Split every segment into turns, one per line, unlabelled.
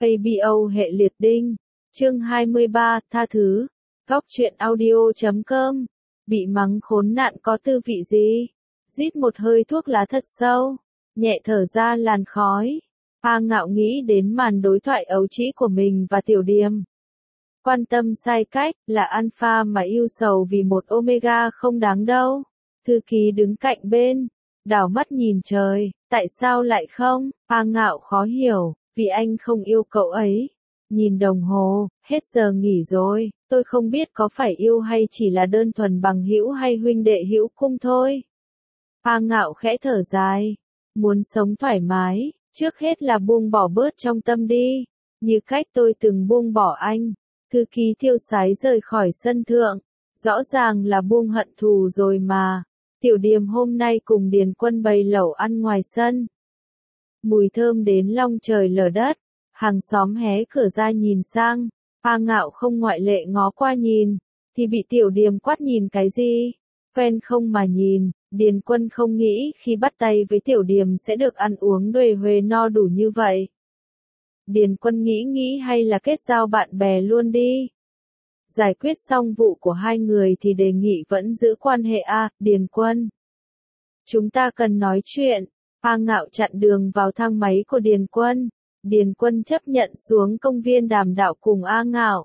ABO hệ liệt đinh. Chương 23, tha thứ. Góc truyện audio.com. Bị mắng khốn nạn có tư vị gì? Rít một hơi thuốc lá thật sâu, nhẹ thở ra làn khói. A Ngạo nghĩ đến màn đối thoại ấu trĩ của mình và Tiểu Điềm. Quan tâm sai cách, là alpha mà yêu sầu vì một omega không đáng đâu. Thư ký đứng cạnh bên, đảo mắt nhìn trời, tại sao lại không? A Ngạo khó hiểu, vì anh không yêu cậu ấy. Nhìn đồng hồ, hết giờ nghỉ rồi, tôi không biết có phải yêu hay chỉ là đơn thuần bằng hữu hay huynh đệ hữu cung thôi. A Ngạo khẽ thở dài, muốn sống thoải mái, trước hết là buông bỏ bớt trong tâm đi, như cách tôi từng buông bỏ anh. Thư ký tiêu sái rời khỏi sân thượng, rõ ràng là buông hận thù rồi mà. Tiểu Điềm hôm nay cùng Điền Quân bày lẩu ăn ngoài sân. Mùi thơm đến long trời lở đất, hàng xóm hé cửa ra nhìn sang, A Ngạo không ngoại lệ ngó qua nhìn, thì bị Tiểu Điềm quát nhìn cái gì? Quen không mà nhìn, Điền Quân không nghĩ khi bắt tay với Tiểu Điềm sẽ được ăn uống xuề huề no đủ như vậy. Điền Quân nghĩ hay là kết giao bạn bè luôn đi. Giải quyết xong vụ của hai người thì đề nghị vẫn giữ quan hệ Điền Quân. Chúng ta cần nói chuyện. A Ngạo chặn đường vào thang máy của Điền Quân. Điền Quân chấp nhận xuống công viên đàm đạo cùng A Ngạo.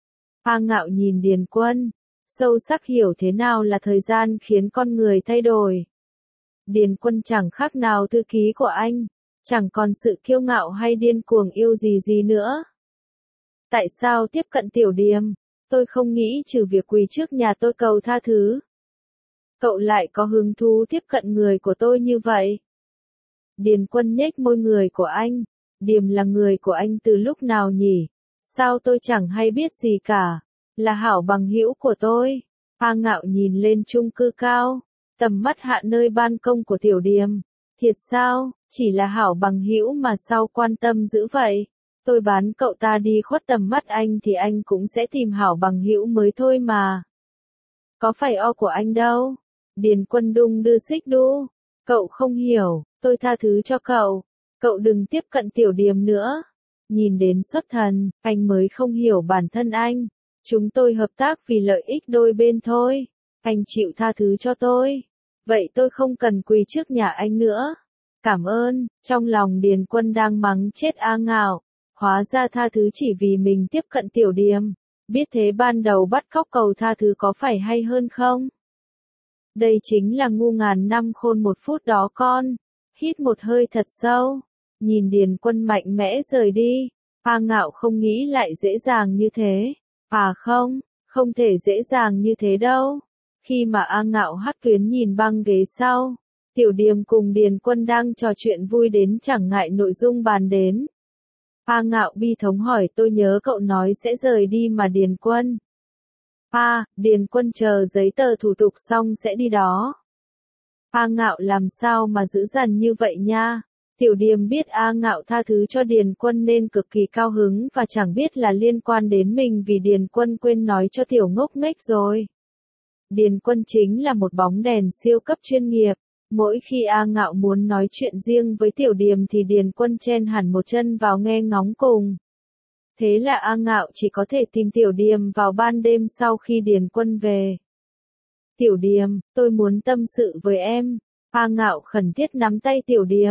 A Ngạo nhìn Điền Quân, sâu sắc hiểu thế nào là thời gian khiến con người thay đổi. Điền Quân chẳng khác nào thư ký của anh, chẳng còn sự kiêu ngạo hay điên cuồng yêu gì nữa. Tại sao tiếp cận Tiểu Điềm? Tôi không nghĩ trừ việc quỳ trước nhà tôi cầu tha thứ. Cậu lại có hứng thú tiếp cận người của tôi như vậy. Điền Quân nhếch môi, người của anh. Điềm là người của anh từ lúc nào nhỉ? Sao tôi chẳng hay biết gì cả? Là hảo bằng hữu của tôi. A Ngạo nhìn lên chung cư cao, tầm mắt hạ nơi ban công của Tiểu Điềm. Thiệt sao, chỉ là hảo bằng hữu mà sao quan tâm dữ vậy? Tôi bán cậu ta đi khuất tầm mắt anh thì anh cũng sẽ tìm hảo bằng hữu mới thôi mà. Có phải của anh đâu? Điền Quân đung đưa xích đu. Cậu không hiểu, tôi tha thứ cho cậu. Cậu đừng tiếp cận Tiểu Điềm nữa. Nhìn đến xuất thần, anh mới không hiểu bản thân anh. Chúng tôi hợp tác vì lợi ích đôi bên thôi. Anh chịu tha thứ cho tôi. Vậy tôi không cần quỳ trước nhà anh nữa. Cảm ơn. Trong lòng Điền Quân đang mắng chết A Ngạo. Hóa ra tha thứ chỉ vì mình tiếp cận Tiểu Điềm. Biết thế ban đầu bắt cóc cầu tha thứ có phải hay hơn không? Đây chính là ngu ngàn năm khôn một phút đó con. Hít một hơi thật sâu. Nhìn Điền Quân mạnh mẽ rời đi. A Ngạo không nghĩ lại dễ dàng như thế. Không thể dễ dàng như thế đâu. Khi mà A Ngạo hắt tuyến nhìn băng ghế sau, Tiểu Điềm cùng Điền Quân đang trò chuyện vui đến chẳng ngại nội dung bàn đến. A Ngạo bi thống hỏi, tôi nhớ cậu nói sẽ rời đi mà Điền Quân. Điền Quân chờ giấy tờ thủ tục xong sẽ đi đó. A Ngạo làm sao mà dữ dằn như vậy nha. Tiểu Điềm biết A Ngạo tha thứ cho Điền Quân nên cực kỳ cao hứng và chẳng biết là liên quan đến mình vì Điền Quân quên nói cho Tiểu ngốc nghếch rồi. Điền Quân chính là một bóng đèn siêu cấp chuyên nghiệp. Mỗi khi A Ngạo muốn nói chuyện riêng với Tiểu Điềm thì Điền Quân chen hẳn một chân vào nghe ngóng cùng. Thế là A Ngạo chỉ có thể tìm Tiểu Điềm vào ban đêm sau khi Điền Quân về. Tiểu Điềm, tôi muốn tâm sự với em. A Ngạo khẩn thiết nắm tay Tiểu Điềm.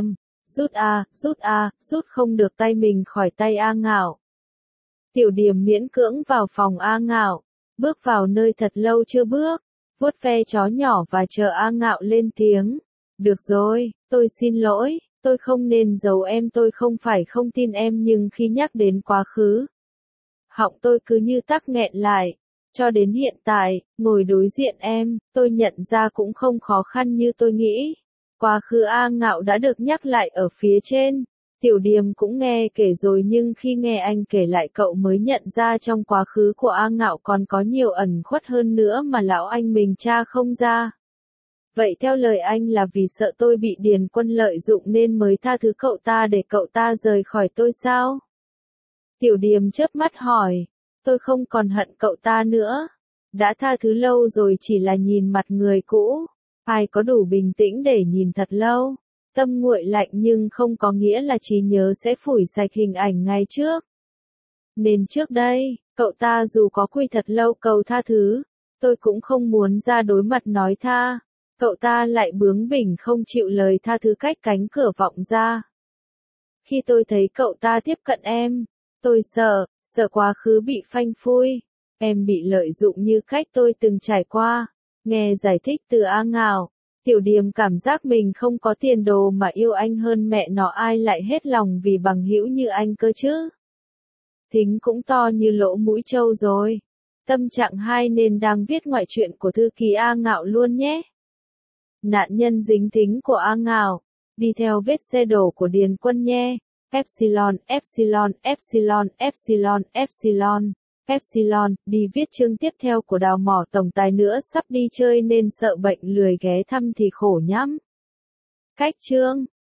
Rút không được tay mình khỏi tay A Ngạo. Tiểu Điềm miễn cưỡng vào phòng A Ngạo, bước vào nơi thật lâu chưa bước, vuốt ve chó nhỏ và chờ A Ngạo lên tiếng. Được rồi, tôi xin lỗi, tôi không nên giấu em, tôi không phải không tin em nhưng khi nhắc đến quá khứ, họng tôi cứ như tắc nghẹn lại. Cho đến hiện tại, ngồi đối diện em, tôi nhận ra cũng không khó khăn như tôi nghĩ. Quá khứ A Ngạo đã được nhắc lại ở phía trên. Tiểu Điềm cũng nghe kể rồi nhưng khi nghe anh kể lại cậu mới nhận ra trong quá khứ của A Ngạo còn có nhiều ẩn khuất hơn nữa mà lão anh mình tra không ra. Vậy theo lời anh là vì sợ tôi bị Điền Quân lợi dụng nên mới tha thứ cậu ta để cậu ta rời khỏi tôi sao? Tiểu Điềm chớp mắt hỏi. Tôi không còn hận cậu ta nữa. Đã tha thứ lâu rồi, chỉ là nhìn mặt người cũ. Ai có đủ bình tĩnh để nhìn thật lâu. Tâm nguội lạnh nhưng không có nghĩa là trí nhớ sẽ phủi sạch hình ảnh ngày trước. Nên trước đây, cậu ta dù có quỳ thật lâu cầu tha thứ, tôi cũng không muốn ra đối mặt nói tha. Cậu ta lại bướng bỉnh không chịu lời tha thứ cách cánh cửa vọng ra. Khi tôi thấy cậu ta tiếp cận em, tôi sợ quá khứ bị phanh phui. Em bị lợi dụng như cách tôi từng trải qua. Nghe giải thích từ A Ngạo, Tiểu Điềm cảm giác mình không có tiền đồ mà yêu anh hơn mẹ nó, ai lại hết lòng vì bằng hữu như anh cơ chứ. Thính cũng to như lỗ mũi trâu rồi. Tâm trạng hai nên đang viết ngoại truyện của thư ký A Ngạo luôn nhé. Nạn nhân dính thính của A Ngạo, đi theo vết xe đổ của Điền Quân nhé. Epsilon, Epsilon, Epsilon, Epsilon, Epsilon, Epsilon, đi viết chương tiếp theo của Đào Mỏ tổng tài nữa, sắp đi chơi nên sợ bệnh lười ghé thăm thì khổ nhắm. Cách chương